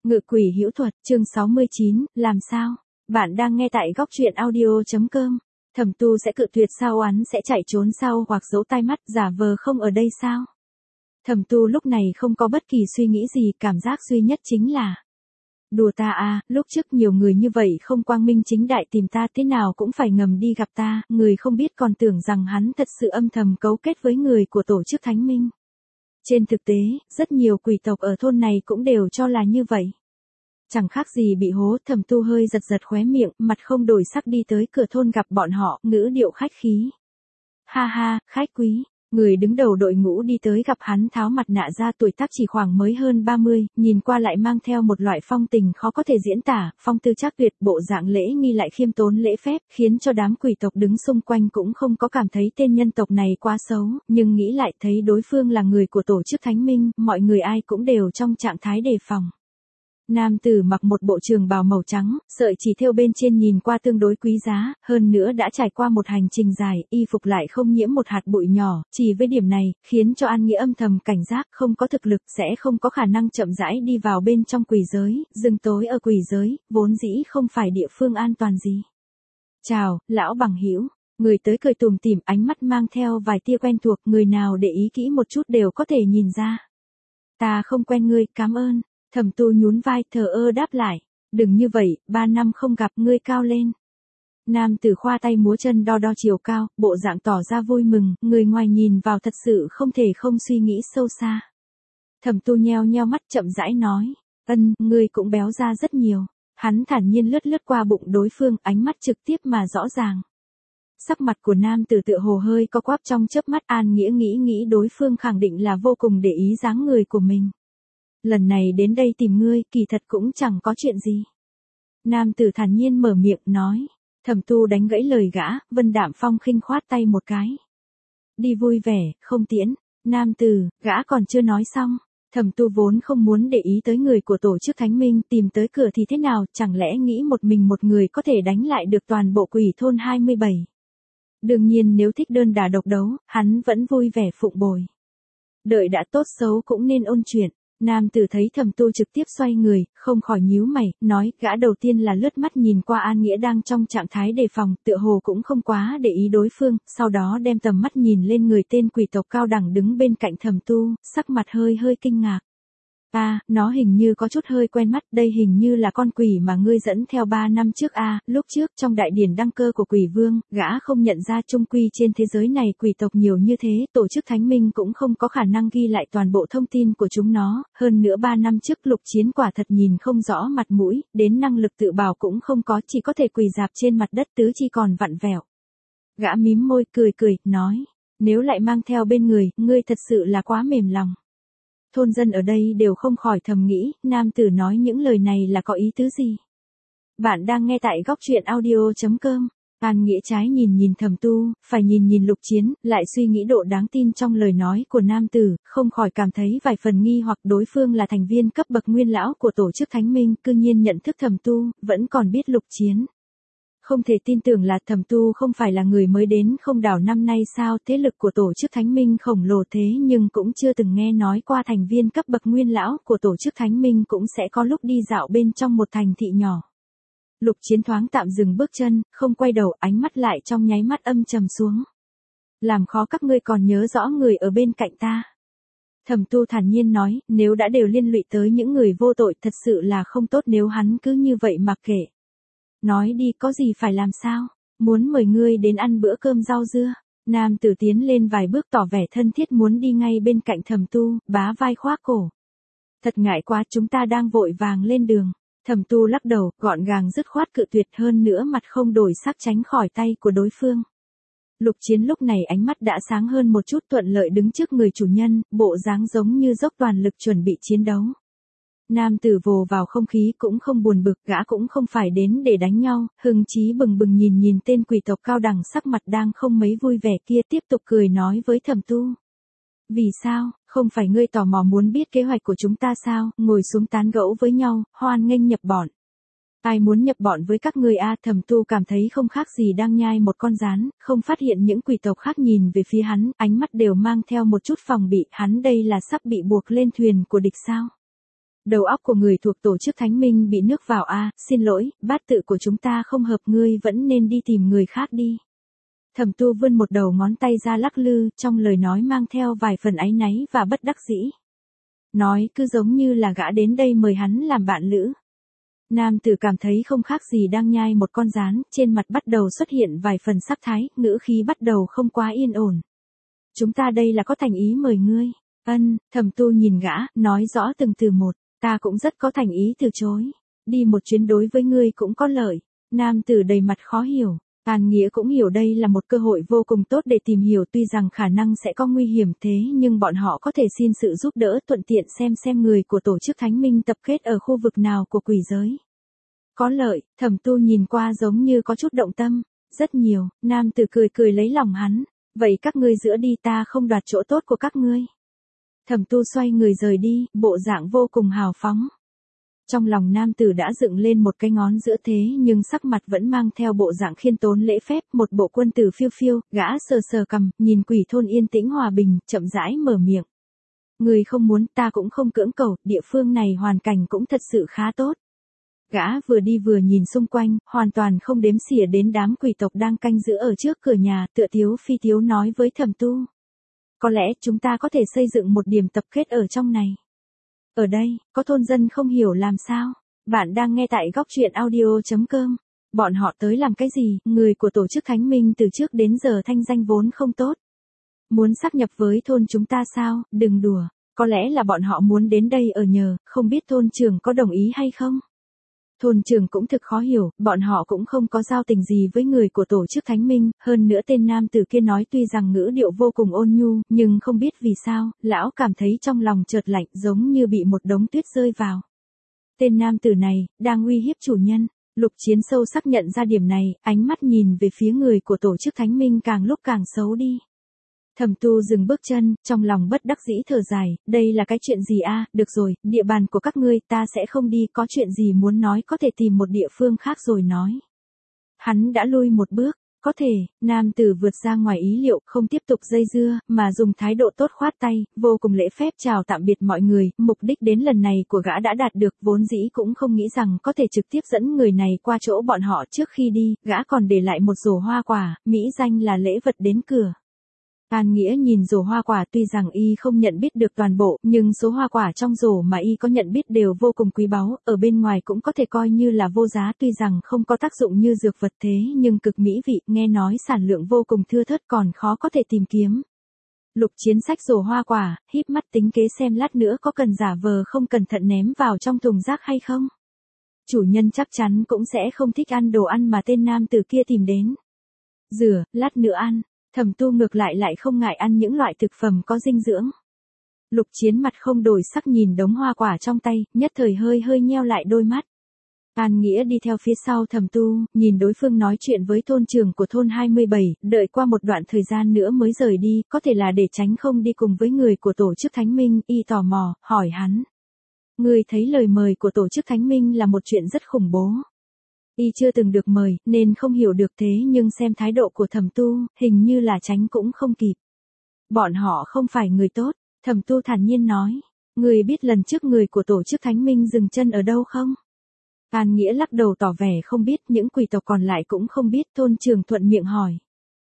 Ngự quỷ hữu thuật, chương 69, làm sao? Bạn đang nghe tại góc truyện audio.com. Thẩm Tu sẽ cự tuyệt sao, hắn sẽ chạy trốn sao, hoặc giấu tai mắt giả vờ không ở đây sao? Thẩm Tu lúc này không có bất kỳ suy nghĩ gì, cảm giác duy nhất chính là đùa ta à, lúc trước nhiều người như vậy không quang minh chính đại tìm ta, thế nào cũng phải ngầm đi gặp ta, người không biết còn tưởng rằng hắn thật sự âm thầm cấu kết với người của tổ chức Thánh Minh. Trên thực tế, rất nhiều quỷ tộc ở thôn này cũng đều cho là như vậy. Chẳng khác gì bị hố. Thẩm Tu hơi giật giật khóe miệng, mặt không đổi sắc đi tới cửa thôn gặp bọn họ, ngữ điệu khách khí. Ha ha, khách quý. Người đứng đầu đội ngũ đi tới gặp hắn tháo mặt nạ ra, tuổi tác chỉ khoảng mới hơn 30, nhìn qua lại mang theo một loại phong tình khó có thể diễn tả, phong tư trác tuyệt, bộ dạng lễ nghi lại khiêm tốn lễ phép, khiến cho đám quỷ tộc đứng xung quanh cũng không có cảm thấy tên nhân tộc này quá xấu, nhưng nghĩ lại thấy đối phương là người của tổ chức Thánh Minh, mọi người ai cũng đều trong trạng thái đề phòng. Nam tử mặc một bộ trường bào màu trắng, sợi chỉ thêu bên trên nhìn qua tương đối quý giá, hơn nữa đã trải qua một hành trình dài, y phục lại không nhiễm một hạt bụi nhỏ, chỉ với điểm này, khiến cho An Nghĩa âm thầm cảnh giác, không có thực lực sẽ không có khả năng chậm rãi đi vào bên trong quỷ giới, rừng tối ở quỷ giới, vốn dĩ không phải địa phương an toàn gì. Chào, lão bằng hữu. Người tới cười tủm tỉm, ánh mắt mang theo vài tia quen thuộc, người nào để ý kỹ một chút đều có thể nhìn ra. Ta không quen ngươi, cảm ơn. Thẩm Tu nhún vai, thờ ơ đáp lại. Đừng như vậy, 3 năm không gặp, ngươi cao lên. Nam tử khoa tay múa chân đo đo chiều cao, bộ dạng tỏ ra vui mừng, người ngoài nhìn vào thật sự không thể không suy nghĩ sâu xa. Thẩm Tu nheo nheo mắt chậm rãi nói. Ngươi cũng béo ra rất nhiều. Hắn thản nhiên lướt lướt qua bụng đối phương, ánh mắt trực tiếp mà rõ ràng. Sắc mặt của nam tử tựa hồ hơi co quắp trong chớp mắt. An Nghĩa nghĩ đối phương khẳng định là vô cùng để ý dáng người của mình. Lần này đến đây tìm ngươi, kỳ thật cũng chẳng có chuyện gì. Nam tử thản nhiên mở miệng nói. Thẩm Tu đánh gãy lời gã, Vân Đạm Phong khinh khoát tay một cái. Đi vui vẻ, không tiễn. Nam tử, gã còn chưa nói xong. Thẩm Tu vốn không muốn để ý tới người của tổ chức Thánh Minh, tìm tới cửa thì thế nào, chẳng lẽ nghĩ một mình một người có thể đánh lại được toàn bộ quỷ thôn 27. Đương nhiên nếu thích đơn đả độc đấu, hắn vẫn vui vẻ phụng bồi. Đợi đã tốt xấu cũng nên ôn chuyện. Nam tử thấy Thẩm Tu trực tiếp xoay người, không khỏi nhíu mày, nói, gã đầu tiên là lướt mắt nhìn qua An Nghĩa đang trong trạng thái đề phòng, tựa hồ cũng không quá để ý đối phương, sau đó đem tầm mắt nhìn lên người tên quỷ tộc cao đẳng đứng bên cạnh Thẩm Tu, sắc mặt hơi kinh ngạc. Nó hình như có chút hơi quen mắt, đây hình như là con quỷ mà ngươi dẫn theo 3 năm trước lúc trước trong đại điển đăng cơ của quỷ vương, gã không nhận ra trung quy trên thế giới này quỷ tộc nhiều như thế, tổ chức Thánh Minh cũng không có khả năng ghi lại toàn bộ thông tin của chúng nó, hơn nữa 3 năm trước Lục Chiến quả thật nhìn không rõ mặt mũi, đến năng lực tự bảo cũng không có, chỉ có thể quỳ dạp trên mặt đất tứ chi còn vặn vẹo. Gã mím môi cười, nói, nếu lại mang theo bên người, ngươi thật sự là quá mềm lòng. Thôn dân ở đây đều không khỏi thầm nghĩ, nam tử nói những lời này là có ý tứ gì? Bạn đang nghe tại góc truyện audio.com. An Nghĩa trái nhìn Thẩm Tu, phải nhìn Lục Chiến, lại suy nghĩ độ đáng tin trong lời nói của nam tử, không khỏi cảm thấy vài phần nghi hoặc đối phương là thành viên cấp bậc nguyên lão của tổ chức Thánh Minh, cư nhiên nhận thức Thẩm Tu, vẫn còn biết Lục Chiến. Không thể tin tưởng là Thẩm Tu không phải là người mới đến không đảo năm nay sao, thế lực của tổ chức Thánh Minh khổng lồ thế nhưng cũng chưa từng nghe nói qua thành viên cấp bậc nguyên lão của tổ chức Thánh Minh cũng sẽ có lúc đi dạo bên trong một thành thị nhỏ. Lục Chiến thoáng tạm dừng bước chân, không quay đầu, ánh mắt lại trong nháy mắt âm trầm xuống. Làm khó các ngươi còn nhớ rõ người ở bên cạnh ta. Thẩm Tu thản nhiên nói, nếu đã đều liên lụy tới những người vô tội thật sự là không tốt nếu hắn cứ như vậy mặc kệ. Nói đi, có gì phải làm sao? Muốn mời ngươi đến ăn bữa cơm rau dưa. Nam tử tiến lên vài bước tỏ vẻ thân thiết muốn đi ngay bên cạnh Thẩm Tu, bá vai khoác cổ. Thật ngại quá, chúng ta đang vội vàng lên đường. Thẩm Tu lắc đầu, gọn gàng dứt khoát cự tuyệt, hơn nữa mặt không đổi sắc tránh khỏi tay của đối phương. Lục Chiến lúc này ánh mắt đã sáng hơn một chút, thuận lợi đứng trước người chủ nhân, bộ dáng giống như dốc toàn lực chuẩn bị chiến đấu. Nam tử vồ vào không khí cũng không buồn bực, gã cũng không phải đến để đánh nhau, hưng chí bừng bừng nhìn tên quỷ tộc cao đẳng sắc mặt đang không mấy vui vẻ kia, tiếp tục cười nói với Thẩm Tu. Vì sao, không phải ngươi tò mò muốn biết kế hoạch của chúng ta sao, ngồi xuống tán gẫu với nhau, hoan nghênh nhập bọn. Ai muốn nhập bọn với các ngươi Thẩm Tu cảm thấy không khác gì đang nhai một con gián, không phát hiện những quỷ tộc khác nhìn về phía hắn, ánh mắt đều mang theo một chút phòng bị, hắn đây là sắp bị buộc lên thuyền của địch sao? Đầu óc của người thuộc tổ chức thánh minh bị nước vào a, xin lỗi, bát tự của chúng ta không hợp, ngươi vẫn nên đi tìm người khác đi. Thẩm Tu vươn một đầu ngón tay ra lắc lư, trong lời nói mang theo vài phần áy náy và bất đắc dĩ. Nói cứ giống như là gã đến đây mời hắn làm bạn lữ. Nam tử cảm thấy không khác gì đang nhai một con gián, trên mặt bắt đầu xuất hiện vài phần sắc thái, ngữ khí bắt đầu không quá yên ổn. Chúng ta đây là có thành ý mời ngươi. Thẩm Tu nhìn gã, nói rõ từng từ một, ta cũng rất có thành ý từ chối. Đi một chuyến đối với ngươi cũng có lợi. Nam tử đầy mặt khó hiểu. An Nghĩa cũng hiểu đây là một cơ hội vô cùng tốt để tìm hiểu, tuy rằng khả năng sẽ có nguy hiểm thế nhưng bọn họ có thể xin sự giúp đỡ, thuận tiện xem người của tổ chức thánh minh tập kết ở khu vực nào của quỷ giới. Có lợi. Thẩm Tu nhìn qua giống như có chút động tâm. Rất nhiều. Nam tử cười cười lấy lòng hắn. Vậy các ngươi giữa đi, ta không đoạt chỗ tốt của các ngươi. Thẩm Tu xoay người rời đi, bộ dạng vô cùng hào phóng. Trong lòng nam tử đã dựng lên một cái ngón giữa thế nhưng sắc mặt vẫn mang theo bộ dạng khiêm tốn lễ phép, một bộ quân tử phiêu phiêu, gã sờ sờ cằm, nhìn quỷ thôn yên tĩnh hòa bình, chậm rãi mở miệng. Người không muốn, ta cũng không cưỡng cầu, địa phương này hoàn cảnh cũng thật sự khá tốt. Gã vừa đi vừa nhìn xung quanh, hoàn toàn không đếm xỉa đến đám quỷ tộc đang canh giữ ở trước cửa nhà, tựa thiếu phi thiếu nói với Thẩm Tu. Có lẽ chúng ta có thể xây dựng một điểm tập kết ở trong này. Ở đây, có thôn dân không hiểu làm sao. Bạn đang nghe tại góc truyện audio.com. Bọn họ tới làm cái gì? Người của tổ chức thánh minh từ trước đến giờ thanh danh vốn không tốt. Muốn sáp nhập với thôn chúng ta sao? Đừng đùa. Có lẽ là bọn họ muốn đến đây ở nhờ, không biết thôn trưởng có đồng ý hay không? Thôn trưởng cũng thực khó hiểu, bọn họ cũng không có giao tình gì với người của tổ chức thánh minh, hơn nữa tên nam tử kia nói tuy rằng ngữ điệu vô cùng ôn nhu, nhưng không biết vì sao, lão cảm thấy trong lòng chợt lạnh giống như bị một đống tuyết rơi vào. Tên nam tử này, đang uy hiếp chủ nhân. Lục Chiến sâu sắc nhận ra điểm này, ánh mắt nhìn về phía người của tổ chức thánh minh càng lúc càng xấu đi. Thẩm Tu dừng bước chân, trong lòng bất đắc dĩ thở dài, đây là cái chuyện gì a? Được rồi, địa bàn của các ngươi, ta sẽ không đi, có chuyện gì muốn nói có thể tìm một địa phương khác rồi nói. Hắn đã lui một bước, có thể, nam tử vượt ra ngoài ý liệu, không tiếp tục dây dưa, mà dùng thái độ tốt khoát tay, vô cùng lễ phép chào tạm biệt mọi người, mục đích đến lần này của gã đã đạt được, vốn dĩ cũng không nghĩ rằng có thể trực tiếp dẫn người này qua chỗ bọn họ. Trước khi đi, gã còn để lại một rổ hoa quả, mỹ danh là lễ vật đến cửa. An Nghĩa nhìn rổ hoa quả, tuy rằng y không nhận biết được toàn bộ, nhưng số hoa quả trong rổ mà y có nhận biết đều vô cùng quý báu, ở bên ngoài cũng có thể coi như là vô giá, tuy rằng không có tác dụng như dược vật thế nhưng cực mỹ vị, nghe nói sản lượng vô cùng thưa thớt còn khó có thể tìm kiếm. Lục Chiến xách rổ hoa quả, híp mắt tính kế xem lát nữa có cần giả vờ không cẩn thận ném vào trong thùng rác hay không. Chủ nhân chắc chắn cũng sẽ không thích ăn đồ ăn mà tên nam tử kia tìm đến. Rửa, lát nữa ăn. Thẩm Tu ngược lại không ngại ăn những loại thực phẩm có dinh dưỡng. Lục Chiến mặt không đổi sắc nhìn đống hoa quả trong tay, nhất thời hơi nheo lại đôi mắt. An Nghĩa đi theo phía sau Thẩm Tu, nhìn đối phương nói chuyện với thôn trưởng của thôn 27, đợi qua một đoạn thời gian nữa mới rời đi, có thể là để tránh không đi cùng với người của tổ chức thánh minh, y tò mò, hỏi hắn. Người thấy lời mời của tổ chức thánh minh là một chuyện rất khủng bố. Y chưa từng được mời, nên không hiểu được thế nhưng xem thái độ của Thẩm Tu, hình như là tránh cũng không kịp. Bọn họ không phải người tốt, Thẩm Tu thản nhiên nói. Người biết lần trước người của tổ chức thánh minh dừng chân ở đâu không? An Nghĩa lắc đầu tỏ vẻ không biết, những quỷ tộc còn lại cũng không biết, thôn trưởng thuận miệng hỏi.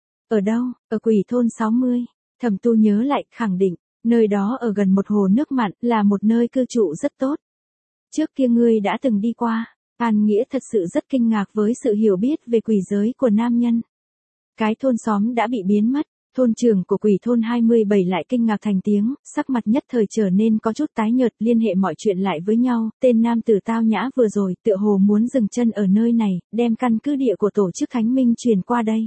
Ở đâu? Ở quỷ thôn 60. Thẩm Tu nhớ lại, khẳng định, nơi đó ở gần một hồ nước mặn, là một nơi cư trụ rất tốt. Trước kia ngươi đã từng đi qua. An Nghĩa thật sự rất kinh ngạc với sự hiểu biết về quỷ giới của nam nhân. Cái thôn xóm đã bị biến mất, thôn trưởng của quỷ thôn 27 lại kinh ngạc thành tiếng, sắc mặt nhất thời trở nên có chút tái nhợt, liên hệ mọi chuyện lại với nhau, tên nam tử tao nhã vừa rồi tựa hồ muốn dừng chân ở nơi này, đem căn cứ địa của tổ chức thánh minh truyền qua đây.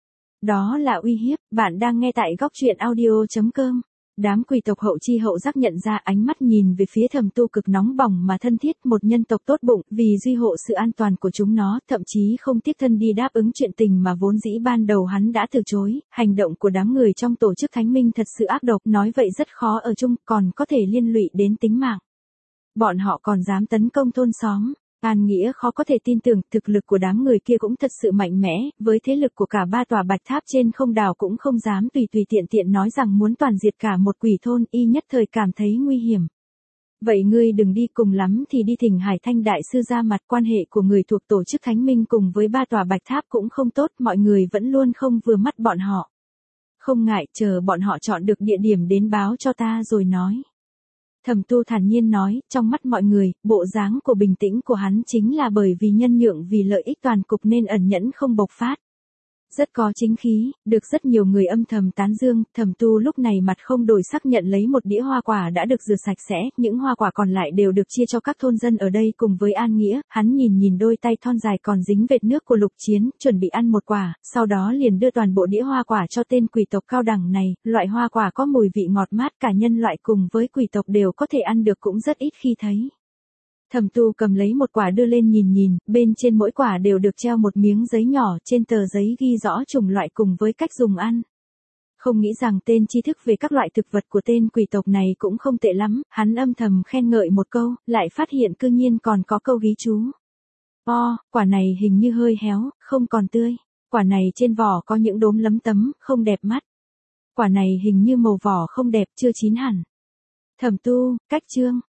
Đó là uy hiếp, bạn đang nghe tại góc truyện audio.com. Đám quỷ tộc hậu chi hậu giác nhận ra, ánh mắt nhìn về phía Thẩm Tu cực nóng bỏng mà thân thiết, một nhân tộc tốt bụng, vì duy hộ sự an toàn của chúng nó, thậm chí không tiếc thân đi đáp ứng chuyện tình mà vốn dĩ ban đầu hắn đã từ chối. Hành động của đám người trong tổ chức thánh minh thật sự ác độc, nói vậy rất khó ở chung, còn có thể liên lụy đến tính mạng. Bọn họ còn dám tấn công thôn xóm. An Nghĩa khó có thể tin tưởng, thực lực của đám người kia cũng thật sự mạnh mẽ, với thế lực của cả 3 tòa bạch tháp trên không đảo cũng không dám tùy tiện nói rằng muốn toàn diệt cả một quỷ thôn, y nhất thời cảm thấy nguy hiểm. Vậy ngươi đừng đi, cùng lắm thì đi thỉnh Hải Thanh đại sư ra mặt. Quan hệ của người thuộc tổ chức Thánh Minh cùng với ba tòa bạch tháp cũng không tốt, mọi người vẫn luôn không vừa mắt bọn họ. Không ngại, chờ bọn họ chọn được địa điểm đến báo cho ta rồi nói. Thẩm Tu thản nhiên nói, trong mắt mọi người, bộ dáng của bình tĩnh của hắn chính là bởi vì nhân nhượng vì lợi ích toàn cục nên ẩn nhẫn không bộc phát. Rất có chính khí, được rất nhiều người âm thầm tán dương. Thẩm Tu lúc này mặt không đổi sắc nhận lấy một đĩa hoa quả đã được rửa sạch sẽ, những hoa quả còn lại đều được chia cho các thôn dân ở đây cùng với An Nghĩa. Hắn nhìn đôi tay thon dài còn dính vệt nước của Lục Chiến, chuẩn bị ăn một quả, sau đó liền đưa toàn bộ đĩa hoa quả cho tên quỷ tộc cao đẳng này. Loại hoa quả có mùi vị ngọt mát, cả nhân loại cùng với quỷ tộc đều có thể ăn được, cũng rất ít khi thấy. Thẩm Tu cầm lấy một quả đưa lên nhìn, bên trên mỗi quả đều được treo một miếng giấy nhỏ, trên tờ giấy ghi rõ chủng loại cùng với cách dùng ăn. Không nghĩ rằng tên tri thức về các loại thực vật của tên quỷ tộc này cũng không tệ lắm, hắn âm thầm khen ngợi một câu, lại phát hiện cư nhiên còn có câu ghi chú. Quả này hình như hơi héo, không còn tươi. Quả này trên vỏ có những đốm lấm tấm, không đẹp mắt. Quả này hình như màu vỏ không đẹp, chưa chín hẳn. Thẩm Tu, cách chương.